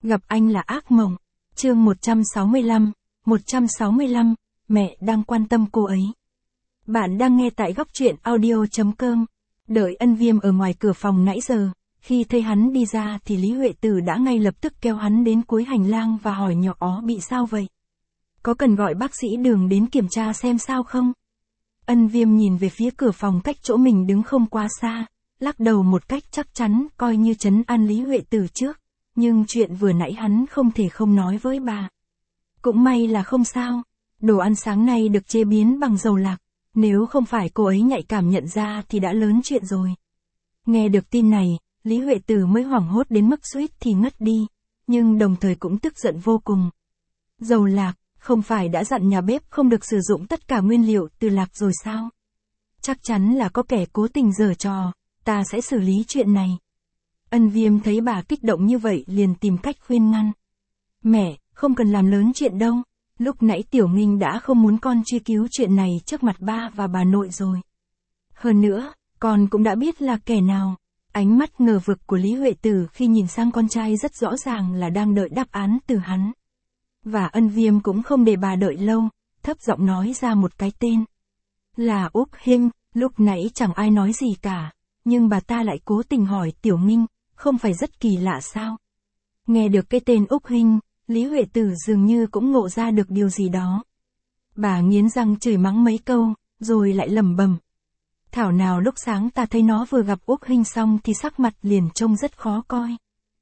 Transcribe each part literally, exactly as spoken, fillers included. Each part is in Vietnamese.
Gặp anh là ác mộng. Chương một trăm sáu mươi lăm, một trăm sáu mươi lăm, mẹ đang quan tâm cô ấy. Bạn đang nghe tại góc truyện audio.com. Đợi Ân Viêm ở ngoài cửa phòng nãy giờ, khi thấy hắn đi ra thì Lý Huệ Tử đã ngay lập tức kéo hắn đến cuối hành lang và hỏi nhỏ ó bị sao vậy? Có cần gọi bác sĩ Đường đến kiểm tra xem sao không? Ân Viêm nhìn về phía cửa phòng cách chỗ mình đứng không quá xa, lắc đầu một cách chắc chắn coi như trấn an Lý Huệ Tử trước. Nhưng chuyện vừa nãy hắn không thể không nói với bà. Cũng may là không sao, đồ ăn sáng nay được chế biến bằng dầu lạc, nếu không phải cô ấy nhạy cảm nhận ra thì đã lớn chuyện rồi. Nghe được tin này, Lý Huệ Tử mới hoảng hốt đến mức suýt thì ngất đi, nhưng đồng thời cũng tức giận vô cùng. Dầu lạc, không phải đã dặn nhà bếp không được sử dụng tất cả nguyên liệu từ lạc rồi sao? Chắc chắn là có kẻ cố tình giở trò, ta sẽ xử lý chuyện này. Ân Viêm thấy bà kích động như vậy liền tìm cách khuyên ngăn. Mẹ, không cần làm lớn chuyện đâu, lúc nãy Tiểu Nghinh đã không muốn con truy cứu chuyện này trước mặt ba và bà nội rồi. Hơn nữa, con cũng đã biết là kẻ nào. Ánh mắt ngờ vực của Lý Huệ Tử khi nhìn sang con trai rất rõ ràng là đang đợi đáp án từ hắn. Và Ân Viêm cũng không để bà đợi lâu, thấp giọng nói ra một cái tên. Là Úc Hinh, lúc nãy chẳng ai nói gì cả, nhưng bà ta lại cố tình hỏi Tiểu Nghinh. Không phải rất kỳ lạ sao? Nghe được cái tên Úc Hinh, Lý Huệ Tử dường như cũng ngộ ra được điều gì đó. Bà nghiến răng chửi mắng mấy câu, rồi lại lẩm bẩm. Thảo nào lúc sáng ta thấy nó vừa gặp Úc Hinh xong thì sắc mặt liền trông rất khó coi.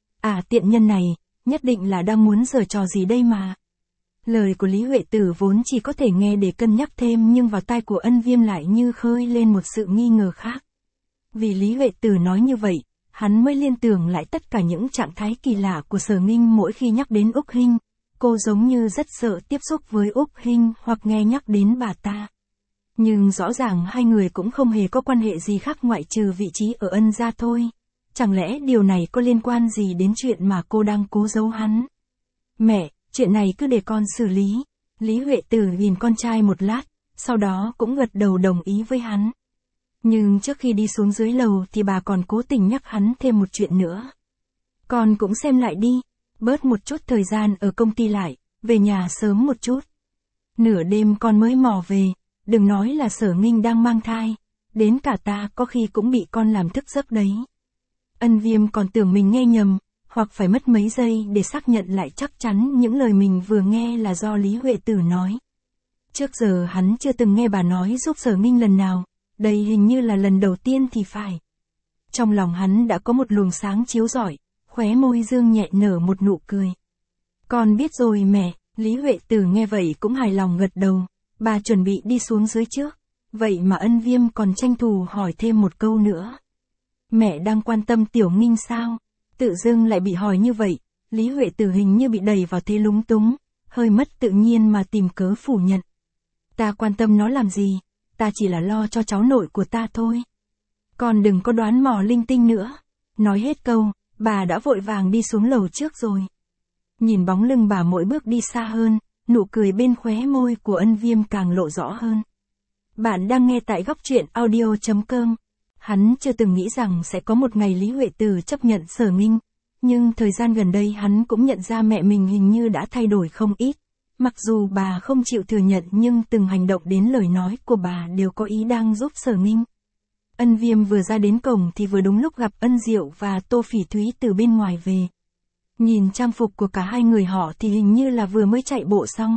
À tiện nhân này, nhất định là đang muốn giở trò gì đây mà. Lời của Lý Huệ Tử vốn chỉ có thể nghe để cân nhắc thêm nhưng vào tai của Ân Viêm lại như khơi lên một sự nghi ngờ khác. Vì Lý Huệ Tử nói như vậy, hắn mới liên tưởng lại tất cả những trạng thái kỳ lạ của Sở Nghinh mỗi khi nhắc đến Úc Hinh. Cô giống như rất sợ tiếp xúc với Úc Hinh hoặc nghe nhắc đến bà ta. Nhưng rõ ràng hai người cũng không hề có quan hệ gì khác ngoại trừ vị trí ở Ân gia thôi. Chẳng lẽ điều này có liên quan gì đến chuyện mà cô đang cố giấu hắn? Mẹ, chuyện này cứ để con xử lý. Lý Huệ Tử nhìn con trai một lát, sau đó cũng gật đầu đồng ý với hắn. Nhưng trước khi đi xuống dưới lầu thì bà còn cố tình nhắc hắn thêm một chuyện nữa. Con cũng xem lại đi, bớt một chút thời gian ở công ty lại, về nhà sớm một chút. Nửa đêm con mới mò về, đừng nói là Sở Nghinh đang mang thai, đến cả ta có khi cũng bị con làm thức giấc đấy. Ân Viêm còn tưởng mình nghe nhầm, hoặc phải mất mấy giây để xác nhận lại chắc chắn những lời mình vừa nghe là do Lý Huệ Tử nói. Trước giờ hắn chưa từng nghe bà nói giúp Sở Nghinh lần nào. Đây hình như là lần đầu tiên thì phải. Trong lòng hắn đã có một luồng sáng chiếu rọi, khóe môi dương nhẹ nở một nụ cười. Con biết rồi mẹ, Lý Huệ Tử nghe vậy cũng hài lòng gật đầu, bà chuẩn bị đi xuống dưới trước. Vậy mà Ân Viêm còn tranh thủ hỏi thêm một câu nữa. Mẹ đang quan tâm Tiểu Nghinh sao? Tự dưng lại bị hỏi như vậy, Lý Huệ Tử hình như bị đẩy vào thế lúng túng, hơi mất tự nhiên mà tìm cớ phủ nhận. Ta quan tâm nó làm gì? Ta chỉ là lo cho cháu nội của ta thôi. Con đừng có đoán mò linh tinh nữa. Nói hết câu, bà đã vội vàng đi xuống lầu trước rồi. Nhìn bóng lưng bà mỗi bước đi xa hơn, nụ cười bên khóe môi của Ân Viêm càng lộ rõ hơn. Bạn đang nghe tại góc truyện audio.com. Hắn chưa từng nghĩ rằng sẽ có một ngày Lý Huệ Tử chấp nhận Sở Nghinh, nhưng thời gian gần đây hắn cũng nhận ra mẹ mình hình như đã thay đổi không ít. Mặc dù bà không chịu thừa nhận nhưng từng hành động đến lời nói của bà đều có ý đang giúp Sở Nghinh. Ân Viêm vừa ra đến cổng thì vừa đúng lúc gặp Ân Diệu và Tô Phỉ Thúy từ bên ngoài về. Nhìn trang phục của cả hai người họ thì hình như là vừa mới chạy bộ xong.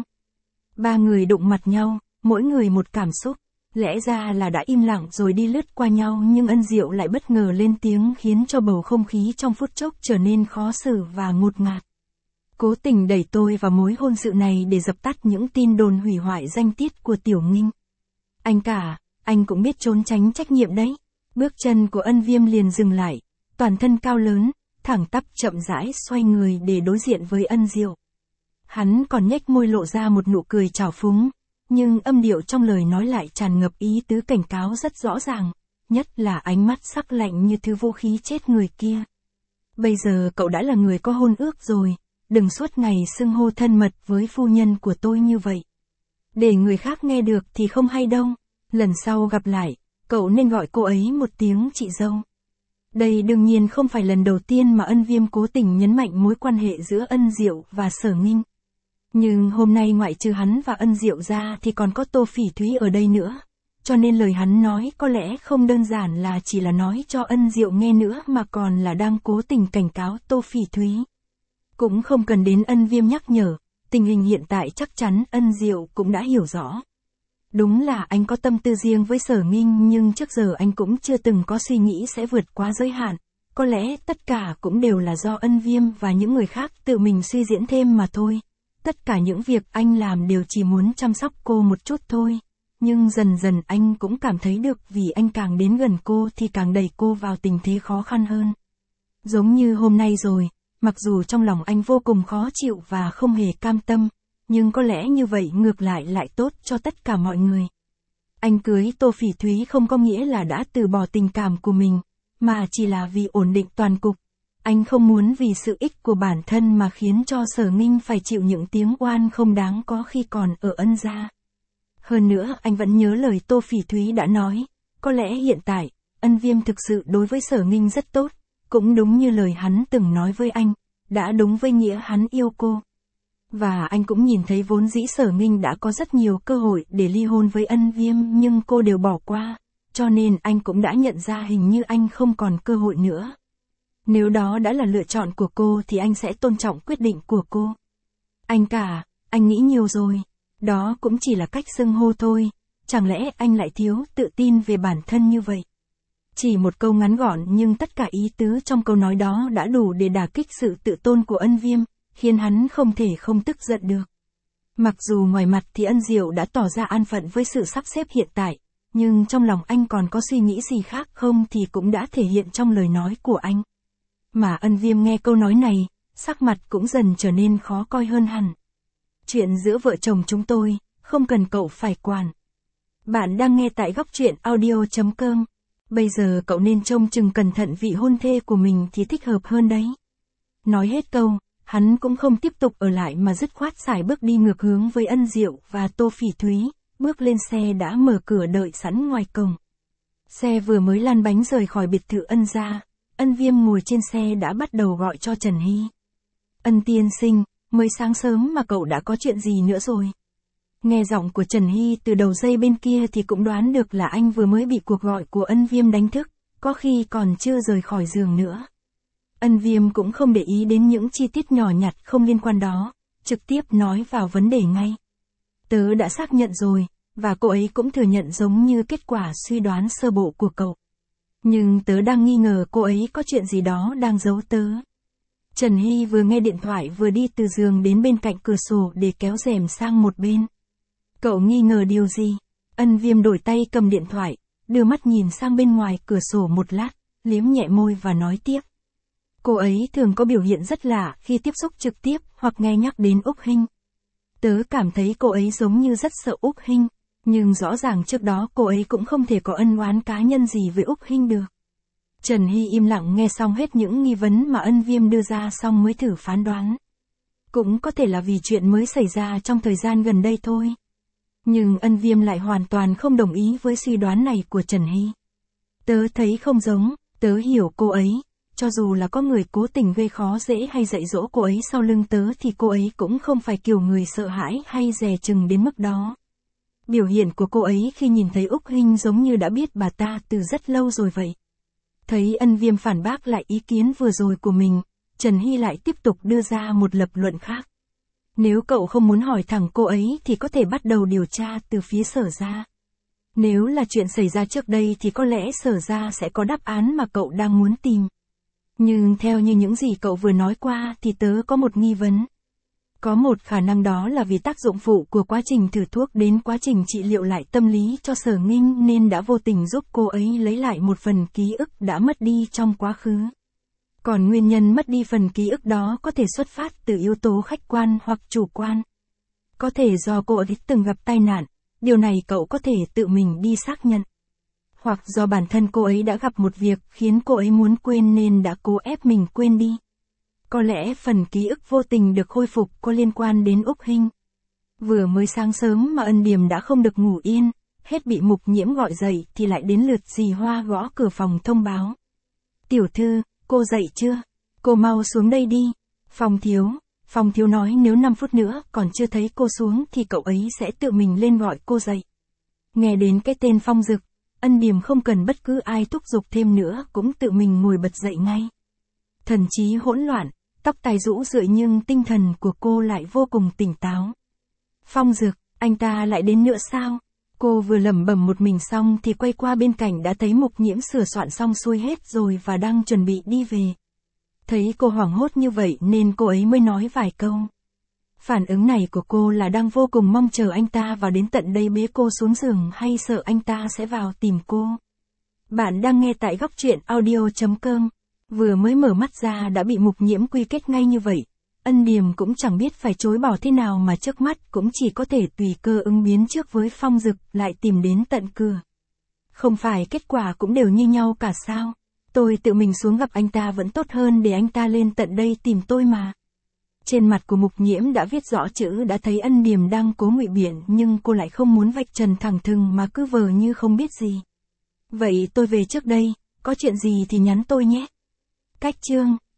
Ba người đụng mặt nhau, mỗi người một cảm xúc. Lẽ ra là đã im lặng rồi đi lướt qua nhau nhưng Ân Diệu lại bất ngờ lên tiếng khiến cho bầu không khí trong phút chốc trở nên khó xử và ngột ngạt. Cố tình đẩy tôi vào mối hôn sự này để dập tắt những tin đồn hủy hoại danh tiết của Tiểu Nghinh. Anh cả, anh cũng biết trốn tránh trách nhiệm đấy. Bước chân của Ân Viêm liền dừng lại, toàn thân cao lớn, thẳng tắp chậm rãi xoay người để đối diện với Ân Diệu. Hắn còn nhếch môi lộ ra một nụ cười trào phúng, nhưng âm điệu trong lời nói lại tràn ngập ý tứ cảnh cáo rất rõ ràng, nhất là ánh mắt sắc lạnh như thứ vũ khí chết người kia. Bây giờ cậu đã là người có hôn ước rồi. Đừng suốt ngày xưng hô thân mật với phu nhân của tôi như vậy. Để người khác nghe được thì không hay đâu. Lần sau gặp lại, cậu nên gọi cô ấy một tiếng chị dâu. Đây đương nhiên không phải lần đầu tiên mà Ân Viêm cố tình nhấn mạnh mối quan hệ giữa Ân Diệu và Sở Nghinh. Nhưng hôm nay ngoại trừ hắn và Ân Diệu ra thì còn có Tô Phỉ Thúy ở đây nữa. Cho nên lời hắn nói có lẽ không đơn giản là chỉ là nói cho Ân Diệu nghe nữa mà còn là đang cố tình cảnh cáo Tô Phỉ Thúy. Cũng không cần đến Ân Viêm nhắc nhở, tình hình hiện tại chắc chắn Ân Diệu cũng đã hiểu rõ. Đúng là anh có tâm tư riêng với Sở Nghinh nhưng trước giờ anh cũng chưa từng có suy nghĩ sẽ vượt quá giới hạn. Có lẽ tất cả cũng đều là do Ân Viêm và những người khác tự mình suy diễn thêm mà thôi. Tất cả những việc anh làm đều chỉ muốn chăm sóc cô một chút thôi. Nhưng dần dần anh cũng cảm thấy được vì anh càng đến gần cô thì càng đẩy cô vào tình thế khó khăn hơn. Giống như hôm nay rồi, mặc dù trong lòng anh vô cùng khó chịu và không hề cam tâm, nhưng có lẽ như vậy ngược lại lại tốt cho tất cả mọi người. Anh cưới Tô Phỉ Thúy không có nghĩa là đã từ bỏ tình cảm của mình, mà chỉ là vì ổn định toàn cục. Anh không muốn vì sự ích của bản thân mà khiến cho Sở Nghinh phải chịu những tiếng oan không đáng có khi còn ở Ân gia. Hơn nữa anh vẫn nhớ lời Tô Phỉ Thúy đã nói, có lẽ hiện tại, Ân Viêm thực sự đối với Sở Nghinh rất tốt, cũng đúng như lời hắn từng nói với anh, đã đúng với nghĩa hắn yêu cô. Và anh cũng nhìn thấy vốn dĩ Sở Nghinh đã có rất nhiều cơ hội để ly hôn với Ân Viêm nhưng cô đều bỏ qua, cho nên anh cũng đã nhận ra hình như anh không còn cơ hội nữa. Nếu đó đã là lựa chọn của cô thì anh sẽ tôn trọng quyết định của cô. Anh cả, anh nghĩ nhiều rồi. Đó cũng chỉ là cách xưng hô thôi, chẳng lẽ anh lại thiếu tự tin về bản thân như vậy? Chỉ một câu ngắn gọn nhưng tất cả ý tứ trong câu nói đó đã đủ để đả kích sự tự tôn của Ân Viêm, khiến hắn không thể không tức giận được. Mặc dù ngoài mặt thì Ân Diệu đã tỏ ra an phận với sự sắp xếp hiện tại, nhưng trong lòng anh còn có suy nghĩ gì khác không thì cũng đã thể hiện trong lời nói của anh. Mà Ân Viêm nghe câu nói này, sắc mặt cũng dần trở nên khó coi hơn hẳn. Chuyện giữa vợ chồng chúng tôi, không cần cậu phải quản. Bạn đang nghe tại góc truyện audio chấm com. Bây giờ cậu nên trông chừng cẩn thận vị hôn thê của mình thì thích hợp hơn đấy. Nói hết câu, hắn cũng không tiếp tục ở lại mà dứt khoát sải bước đi ngược hướng với Ân Diệu và Tô Phỉ Thúy, bước lên xe đã mở cửa đợi sẵn ngoài cổng. Xe vừa mới lăn bánh rời khỏi biệt thự Ân gia, Ân Viêm ngồi trên xe đã bắt đầu gọi cho Trần Hy. Ân tiên sinh, mới sáng sớm mà cậu đã có chuyện gì nữa rồi? Nghe giọng của Trần Hy từ đầu dây bên kia thì cũng đoán được là anh vừa mới bị cuộc gọi của Ân Viêm đánh thức, có khi còn chưa rời khỏi giường nữa. Ân Viêm cũng không để ý đến những chi tiết nhỏ nhặt không liên quan đó, trực tiếp nói vào vấn đề ngay. Tớ đã xác nhận rồi, và cô ấy cũng thừa nhận giống như kết quả suy đoán sơ bộ của cậu. Nhưng tớ đang nghi ngờ cô ấy có chuyện gì đó đang giấu tớ. Trần Hy vừa nghe điện thoại vừa đi từ giường đến bên cạnh cửa sổ để kéo rèm sang một bên. Cậu nghi ngờ điều gì? Ân Viêm đổi tay cầm điện thoại, đưa mắt nhìn sang bên ngoài cửa sổ một lát, liếm nhẹ môi và nói tiếp. Cô ấy thường có biểu hiện rất lạ khi tiếp xúc trực tiếp hoặc nghe nhắc đến Úc Hinh. Tớ cảm thấy cô ấy giống như rất sợ Úc Hinh, nhưng rõ ràng trước đó cô ấy cũng không thể có ân oán cá nhân gì với Úc Hinh được. Trần Hy im lặng nghe xong hết những nghi vấn mà Ân Viêm đưa ra xong mới thử phán đoán. Cũng có thể là vì chuyện mới xảy ra trong thời gian gần đây thôi. Nhưng Ân Viêm lại hoàn toàn không đồng ý với suy đoán này của Trần Hy. Tớ thấy không giống, tớ hiểu cô ấy, cho dù là có người cố tình gây khó dễ hay dạy dỗ cô ấy sau lưng tớ thì cô ấy cũng không phải kiểu người sợ hãi hay dè chừng đến mức đó. Biểu hiện của cô ấy khi nhìn thấy Úc Hinh giống như đã biết bà ta từ rất lâu rồi vậy. Thấy Ân Viêm phản bác lại ý kiến vừa rồi của mình, Trần Hy lại tiếp tục đưa ra một lập luận khác. Nếu cậu không muốn hỏi thẳng cô ấy thì có thể bắt đầu điều tra từ phía Sở gia. Nếu là chuyện xảy ra trước đây thì có lẽ Sở gia sẽ có đáp án mà cậu đang muốn tìm. Nhưng theo như những gì cậu vừa nói qua thì tớ có một nghi vấn. Có một khả năng đó là vì tác dụng phụ của quá trình thử thuốc đến quá trình trị liệu lại tâm lý cho Sở Nghinh nên đã vô tình giúp cô ấy lấy lại một phần ký ức đã mất đi trong quá khứ. Còn nguyên nhân mất đi phần ký ức đó có thể xuất phát từ yếu tố khách quan hoặc chủ quan. Có thể do cô ấy từng gặp tai nạn, điều này cậu có thể tự mình đi xác nhận. Hoặc do bản thân cô ấy đã gặp một việc khiến cô ấy muốn quên nên đã cố ép mình quên đi. Có lẽ phần ký ức vô tình được khôi phục có liên quan đến Úc Hinh. Vừa mới sáng sớm mà Ân Điềm đã không được ngủ yên, hết bị Mục Nhiễm gọi dậy thì lại đến lượt dì Hoa gõ cửa phòng thông báo. tiểu thư, cô dậy chưa? Cô mau xuống đây đi. Phong Thiếu, Phong Thiếu nói nếu năm phút nữa còn chưa thấy cô xuống thì cậu ấy sẽ tự mình lên gọi cô dậy. Nghe đến cái tên Phong Dực, Ân Điềm không cần bất cứ ai thúc giục thêm nữa cũng tự mình ngồi bật dậy ngay. Thần trí hỗn loạn, tóc tai rũ rượi nhưng tinh thần của cô lại vô cùng tỉnh táo. Phong Dực, anh ta lại đến nữa sao? Cô vừa lẩm bẩm một mình xong thì quay qua bên cạnh đã thấy Mục Nhiễm sửa soạn xong xuôi hết rồi và đang chuẩn bị đi về. Thấy cô hoảng hốt như vậy nên cô ấy mới nói vài câu. Phản ứng này của cô là đang vô cùng mong chờ anh ta vào đến tận đây bế cô xuống giường hay sợ anh ta sẽ vào tìm cô. Bạn đang nghe tại góc truyện audio chấm com. Vừa mới mở mắt ra đã bị Mục Nhiễm quy kết ngay như vậy. Ân Điềm cũng chẳng biết phải chối bỏ thế nào mà trước mắt cũng chỉ có thể tùy cơ ứng biến trước với Phong Dực lại tìm đến tận cửa. Không phải kết quả cũng đều như nhau cả sao? Tôi tự mình xuống gặp anh ta vẫn tốt hơn để anh ta lên tận đây tìm tôi mà. Trên mặt của Mục Nhiễm đã viết rõ chữ đã thấy Ân Điềm đang cố ngụy biện nhưng cô lại không muốn vạch trần thẳng thừng mà cứ vờ như không biết gì. Vậy tôi về trước đây, có chuyện gì thì nhắn tôi nhé. Cách chương